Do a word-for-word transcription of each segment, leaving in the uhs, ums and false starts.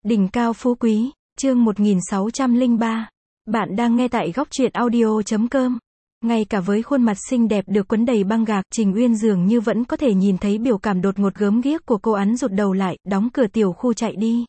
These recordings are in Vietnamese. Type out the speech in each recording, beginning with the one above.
Đỉnh cao phú quý, chương một nghìn sáu trăm lẻ ba. Bạn đang nghe tại góc truyện audio chấm com. Ngay cả với khuôn mặt xinh đẹp được quấn đầy băng gạc, Trình Uyên dường như vẫn có thể nhìn thấy biểu cảm đột ngột gớm ghiếc của cô. Hắn rụt đầu lại, đóng cửa tiểu khu chạy đi.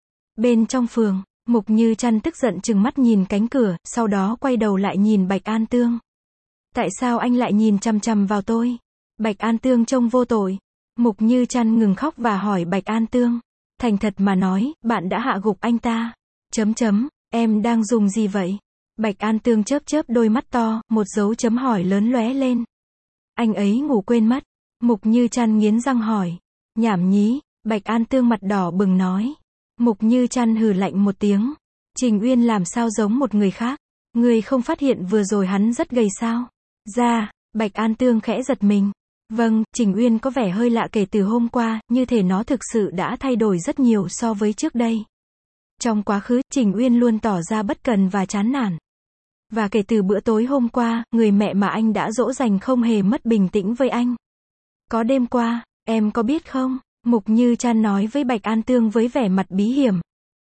Bên trong phường, Mục Như Trăn tức giận trừng mắt nhìn cánh cửa, sau đó quay đầu lại nhìn Bạch An Tương. Tại sao anh lại nhìn chằm chằm vào tôi? Bạch An Tương trông vô tội. Mục Như Trăn ngừng khóc và hỏi Bạch An Tương. Thành thật mà nói, bạn đã hạ gục anh ta. Chấm chấm, em đang dùng gì vậy? Bạch An Tương chớp chớp đôi mắt to, một dấu chấm hỏi lớn lóe lên. Anh ấy ngủ quên mất. Mục Như Trăn nghiến răng hỏi. Nhảm nhí, Bạch An Tương mặt đỏ bừng nói. Mục Như Trăn hừ lạnh một tiếng. Trình Uyên làm sao giống một người khác? Người không phát hiện vừa rồi hắn rất gầy sao? Ra, Bạch An Tương khẽ giật mình. Vâng, Trình Uyên có vẻ hơi lạ kể từ hôm qua, như thể nó thực sự đã thay đổi rất nhiều so với trước đây. Trong quá khứ, Trình Uyên luôn tỏ ra bất cần và chán nản. Và kể từ bữa tối hôm qua, người mẹ mà anh đã dỗ dành không hề mất bình tĩnh với anh. Có đêm qua, em có biết không? Mục Như Trăn nói với Bạch An Tương với vẻ mặt bí hiểm.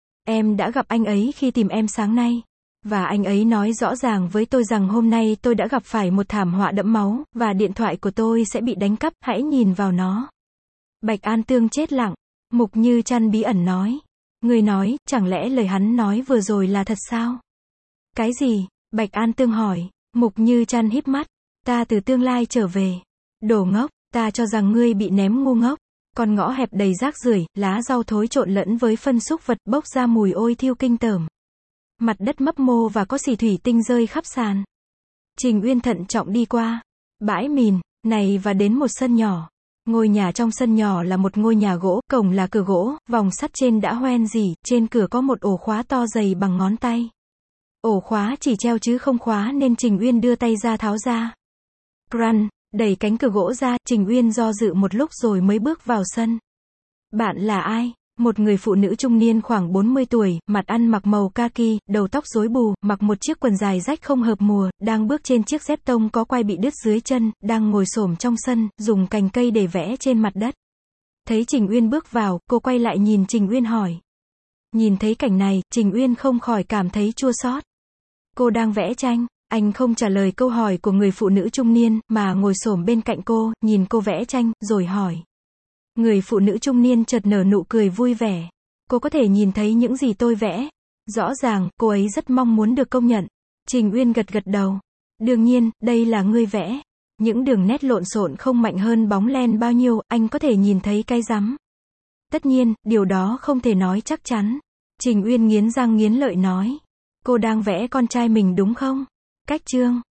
Em đã gặp anh ấy khi tìm em sáng nay. Và anh ấy nói rõ ràng với tôi rằng hôm nay tôi đã gặp phải một thảm họa đẫm máu, và điện thoại của tôi sẽ bị đánh cắp, hãy nhìn vào nó. Bạch An Tương chết lặng. Mục Như Trăn bí ẩn nói. Người nói, chẳng lẽ lời hắn nói vừa rồi là thật sao? Cái gì? Bạch An Tương hỏi. Mục Như Trăn híp mắt. Ta từ tương lai trở về. Đồ ngốc, ta cho rằng ngươi bị ném ngu ngốc. Con ngõ hẹp đầy rác rưởi, lá rau thối trộn lẫn với phân súc vật, bốc ra mùi ôi thiêu kinh tởm. Mặt đất mấp mô và có xì thủy tinh rơi khắp sàn. Trình Uyên thận trọng đi qua bãi mìn này và đến một sân nhỏ. Ngôi nhà trong sân nhỏ là một ngôi nhà gỗ, cổng là cửa gỗ, vòng sắt trên đã hoen rỉ, trên cửa có một ổ khóa to dày bằng ngón tay. Ổ khóa chỉ treo chứ không khóa nên Trình Uyên đưa tay ra tháo ra. Crunch, đẩy cánh cửa gỗ ra, Trình Uyên do dự một lúc rồi mới bước vào sân. Bạn là ai? Một người phụ nữ trung niên khoảng bốn mươi tuổi, mặt ăn mặc màu kaki, đầu tóc rối bù, mặc một chiếc quần dài rách không hợp mùa, đang bước trên chiếc dép tông có quai bị đứt dưới chân, đang ngồi xổm trong sân, dùng cành cây để vẽ trên mặt đất. Thấy Trình Uyên bước vào, cô quay lại nhìn Trình Uyên hỏi. Nhìn thấy cảnh này, Trình Uyên không khỏi cảm thấy chua xót. Cô đang vẽ tranh. Anh không trả lời câu hỏi của người phụ nữ trung niên, mà ngồi xổm bên cạnh cô, nhìn cô vẽ tranh, rồi hỏi. Người phụ nữ trung niên chợt nở nụ cười vui vẻ. Cô có thể nhìn thấy những gì tôi vẽ. Rõ ràng, cô ấy rất mong muốn được công nhận. Trình Uyên gật gật đầu. Đương nhiên, đây là ngươi vẽ. Những đường nét lộn xộn không mạnh hơn bóng len bao nhiêu, anh có thể nhìn thấy cái rắm. Tất nhiên, điều đó không thể nói chắc chắn. Trình Uyên nghiến răng nghiến lợi nói. Cô đang vẽ con trai mình đúng không? Cách chương.